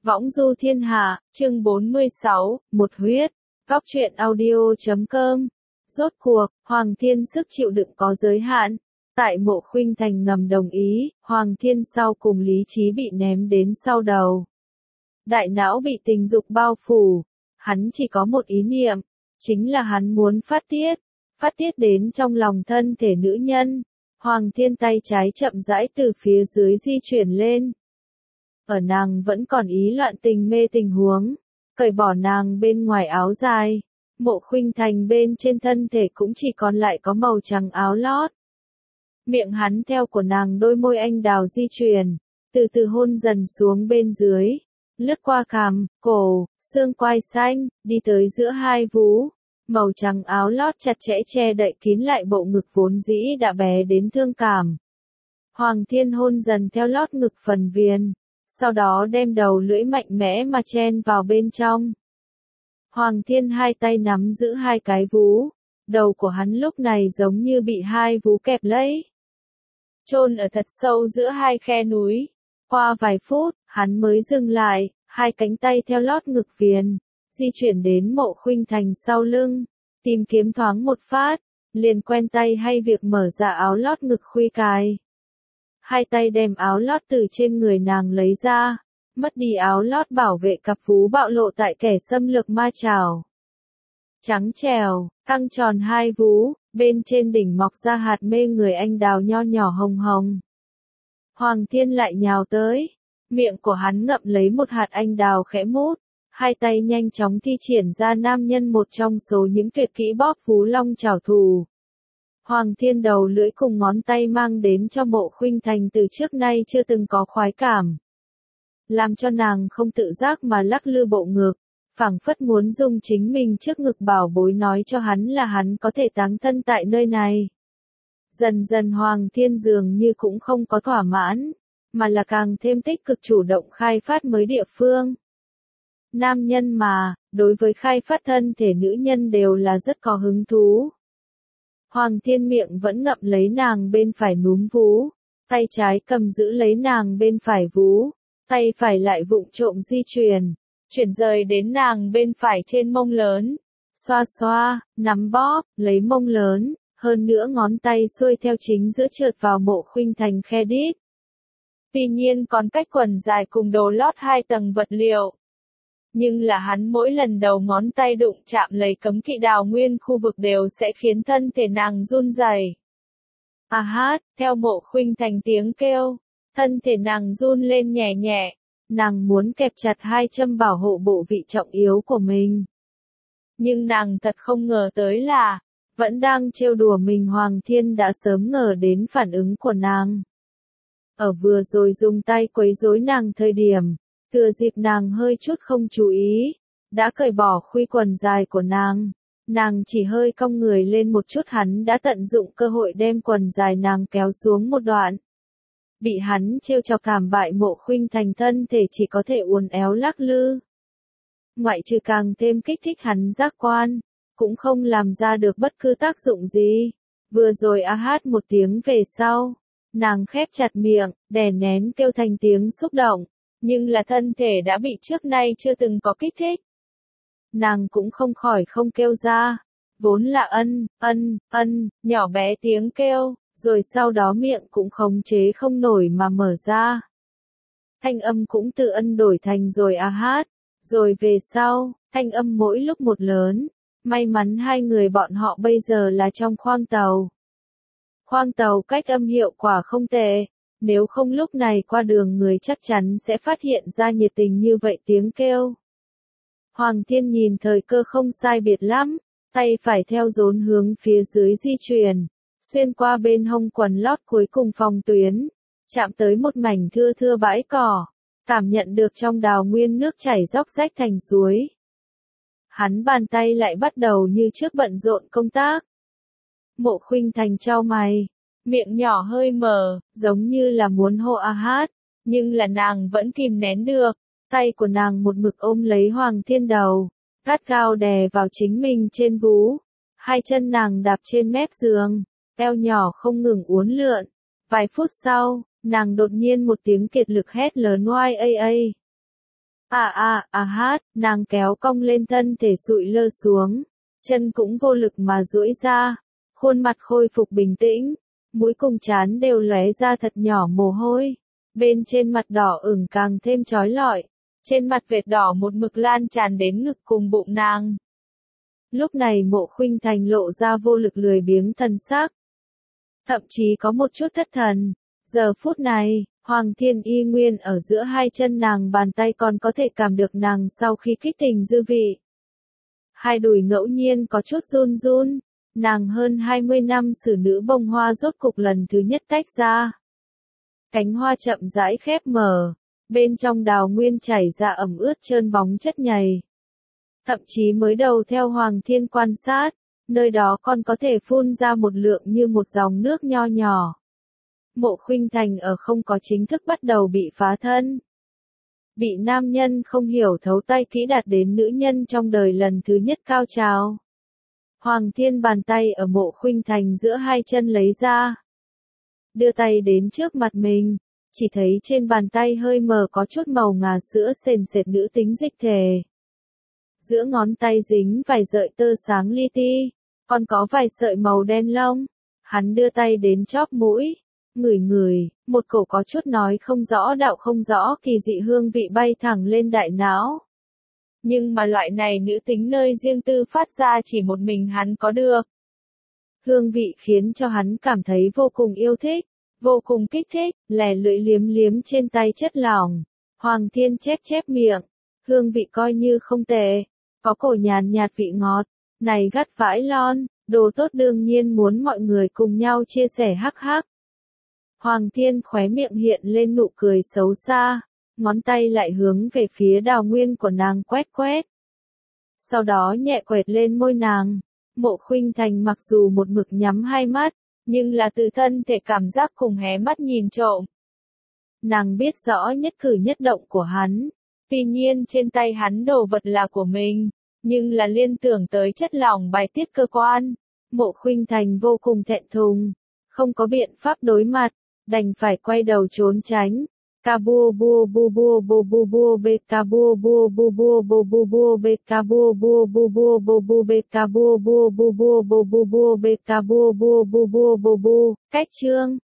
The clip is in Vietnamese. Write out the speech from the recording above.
Võng du thiên hạ, chương 46, một huyết. Góc truyện audio.com. Rốt cuộc, Hoàng Thiên sức chịu đựng có giới hạn. Tại Mộ Khuynh Thành ngầm đồng ý, Hoàng Thiên sau cùng lý trí bị ném đến sau đầu. Đại não bị tình dục bao phủ. Hắn chỉ có một ý niệm, chính là hắn muốn phát tiết đến trong lòng thân thể nữ nhân. Hoàng Thiên tay trái chậm rãi từ phía dưới di chuyển lên. Ở nàng vẫn còn ý loạn tình mê tình huống, cởi bỏ nàng bên ngoài áo dài, Mộ Khuynh Thành bên trên thân thể cũng chỉ còn lại có màu trắng áo lót. Miệng hắn theo của nàng đôi môi anh đào di chuyển, từ từ hôn dần xuống bên dưới, lướt qua cằm, cổ, xương quai xanh, đi tới giữa hai vú. Màu trắng áo lót chặt chẽ che đậy kín lại bộ ngực vốn dĩ đã bé đến thương cảm. Hoàng Thiên hôn dần theo lót ngực phần viền, sau đó đem đầu lưỡi mạnh mẽ mà chen vào bên trong. Hoàng Thiên hai tay nắm giữ hai cái vú, đầu của hắn lúc này giống như bị hai vú kẹp lấy, chôn ở thật sâu giữa hai khe núi. Qua vài phút, hắn mới dừng lại, hai cánh tay theo lót ngực viền, di chuyển đến Mộ Khuynh Thành sau lưng, tìm kiếm thoáng một phát, liền quen tay hay việc mở ra áo lót ngực khuy cài. Hai tay đem áo lót từ trên người nàng lấy ra, mất đi áo lót bảo vệ cặp vú bạo lộ tại kẻ xâm lược ma chảo. Trắng trèo, căng tròn hai vú, bên trên đỉnh mọc ra hạt mê người anh đào nho nhỏ hồng hồng. Hoàng Thiên lại nhào tới, miệng của hắn ngậm lấy một hạt anh đào khẽ mút, hai tay nhanh chóng thi triển ra nam nhân một trong số những tuyệt kỹ bóp vú long chảo thù. Hoàng Thiên đầu lưỡi cùng ngón tay mang đến cho Mộ Khuynh Thành từ trước nay chưa từng có khoái cảm. Làm cho nàng không tự giác mà lắc lư bộ ngực, phảng phất muốn dùng chính mình trước ngực bảo bối nói cho hắn là hắn có thể táng thân tại nơi này. Dần dần Hoàng Thiên dường như cũng không có thỏa mãn, mà là càng thêm tích cực chủ động khai phát mới địa phương. Nam nhân mà, đối với khai phát thân thể nữ nhân đều là rất có hứng thú. Hoàng Thiên miệng vẫn ngậm lấy nàng bên phải núm vú, tay trái cầm giữ lấy nàng bên phải vú, tay phải lại vụng trộm di chuyển rời đến nàng bên phải trên mông lớn. Xoa xoa, nắm bóp, lấy mông lớn, hơn nữa ngón tay xuôi theo chính giữa trượt vào Mộ Khuynh Thành khe đít. Tuy nhiên còn cách quần dài cùng đồ lót hai tầng vật liệu. Nhưng là hắn mỗi lần đầu ngón tay đụng chạm lấy cấm kỵ đào nguyên khu vực đều sẽ khiến thân thể nàng run rẩy. À hát, theo Mộ Khuynh Thành tiếng kêu, thân thể nàng run lên nhẹ nhẹ, nàng muốn kẹp chặt hai châm bảo hộ bộ vị trọng yếu của mình. Nhưng nàng thật không ngờ tới là, vẫn đang trêu đùa mình Hoàng Thiên đã sớm ngờ đến phản ứng của nàng. Ở vừa rồi dùng tay quấy rối nàng thời điểm, thừa dịp nàng hơi chút không chú ý, đã cởi bỏ khuy quần dài của nàng chỉ hơi cong người lên một chút hắn đã tận dụng cơ hội đem quần dài nàng kéo xuống một đoạn. Bị hắn trêu chọc cảm bại Mộ Khuynh Thành thân thể chỉ có thể uốn éo lắc lư. Ngoại trừ càng thêm kích thích hắn giác quan, cũng không làm ra được bất cứ tác dụng gì. Vừa rồi a hát một tiếng về sau, nàng khép chặt miệng, đè nén kêu thành tiếng xúc động, nhưng là thân thể đã bị trước nay chưa từng có kích thích. Nàng cũng không khỏi không kêu ra, vốn là nhỏ bé tiếng kêu, rồi sau đó miệng cũng khống chế không nổi mà mở ra. Thanh âm cũng từ đổi thành rồi a hát, rồi về sau, thanh âm mỗi lúc một lớn. May mắn hai người bọn họ bây giờ là trong khoang tàu. Khoang tàu cách âm hiệu quả không tệ, nếu không lúc này qua đường người chắc chắn sẽ phát hiện ra nhiệt tình như vậy tiếng kêu. Hoàng Thiên nhìn thời cơ không sai biệt lắm, tay phải theo rốn hướng phía dưới di chuyển, xuyên qua bên hông quần lót cuối cùng phòng tuyến, chạm tới một mảnh thưa thưa bãi cỏ, cảm nhận được trong đào nguyên nước chảy róc rách thành suối. Hắn bàn tay lại bắt đầu như trước bận rộn công tác. Mộ Khuynh Thành chau mày, miệng nhỏ hơi mở, giống như là muốn hô a hát, nhưng là nàng vẫn kìm nén được. Tay của nàng một mực ôm lấy Hoàng Thiên đầu, gắt gao đè vào chính mình trên vú. Hai chân nàng đạp trên mép giường, eo nhỏ không ngừng uốn lượn. Vài phút sau, nàng đột nhiên một tiếng kiệt lực hét lớn oai a. Hát, nàng kéo cong lên thân thể sụi lơ xuống, chân cũng vô lực mà duỗi ra, khuôn mặt khôi phục bình tĩnh, mũi cùng trán đều lóe ra thật nhỏ mồ hôi, bên trên mặt đỏ ửng càng thêm chói lọi, trên mặt vệt đỏ một mực lan tràn đến ngực cùng bụng nàng. Lúc này Mộ Khuynh Thành lộ ra vô lực lười biếng thần sắc, thậm chí có một chút thất thần. Giờ phút này, Hoàng Thiên Y nguyên ở giữa hai chân nàng, bàn tay còn có thể cảm được nàng sau khi kích tình dư vị. Hai đùi ngẫu nhiên có chút run run, nàng hơn 20 năm xử nữ bông hoa rốt cục lần thứ nhất tách ra. Cánh hoa chậm rãi khép mở, bên trong đào nguyên chảy ra ẩm ướt trơn bóng chất nhầy. Thậm chí mới đầu theo Hoàng Thiên quan sát, nơi đó còn có thể phun ra một lượng như một dòng nước nho nhỏ. Mộ Khuynh Thành ở không có chính thức bắt đầu bị phá thân. Bị nam nhân không hiểu thấu tay kỹ đạt đến nữ nhân trong đời lần thứ nhất cao trào. Hoàng Thiên bàn tay ở Mộ Khuynh Thành giữa hai chân lấy ra. Đưa tay đến trước mặt mình, chỉ thấy trên bàn tay hơi mờ có chút màu ngà sữa sền sệt nữ tính dịch thể. Giữa ngón tay dính vài sợi tơ sáng li ti, còn có vài sợi màu đen lông. Hắn đưa tay đến chóp mũi, ngửi, một cổ có chút nói không rõ đạo không rõ kỳ dị hương vị bay thẳng lên đại não. Nhưng mà loại này nữ tính nơi riêng tư phát ra chỉ một mình hắn có được. Hương vị khiến cho hắn cảm thấy vô cùng yêu thích, vô cùng kích thích, lè lưỡi liếm liếm trên tay chất lỏng. Hoàng Thiên chép miệng, hương vị coi như không tệ, có cổ nhàn nhạt vị ngọt, này gắt vãi lon, đồ tốt đương nhiên muốn mọi người cùng nhau chia sẻ hắc hắc. Hoàng Thiên khóe miệng hiện lên nụ cười xấu xa, ngón tay lại hướng về phía đào nguyên của nàng quét. Sau đó nhẹ quẹt lên môi nàng. Mộ Khuynh Thành mặc dù một mực nhắm hai mắt, nhưng là tự thân thể cảm giác cùng hé mắt nhìn trộm. Nàng biết rõ nhất cử nhất động của hắn, tuy nhiên trên tay hắn đồ vật là của mình, nhưng là liên tưởng tới chất lỏng bài tiết cơ quan. Mộ Khuynh Thành vô cùng thẹn thùng, không có biện pháp đối mặt, đành phải quay đầu trốn tránh. Kabu bu bu bu bu bu bu be kabu bu bu bu bu bu bu be kabu bu bu bu bu bu be kabu bu bu bu bu bu bu be kabu bu bu bu bu bu. Cách chương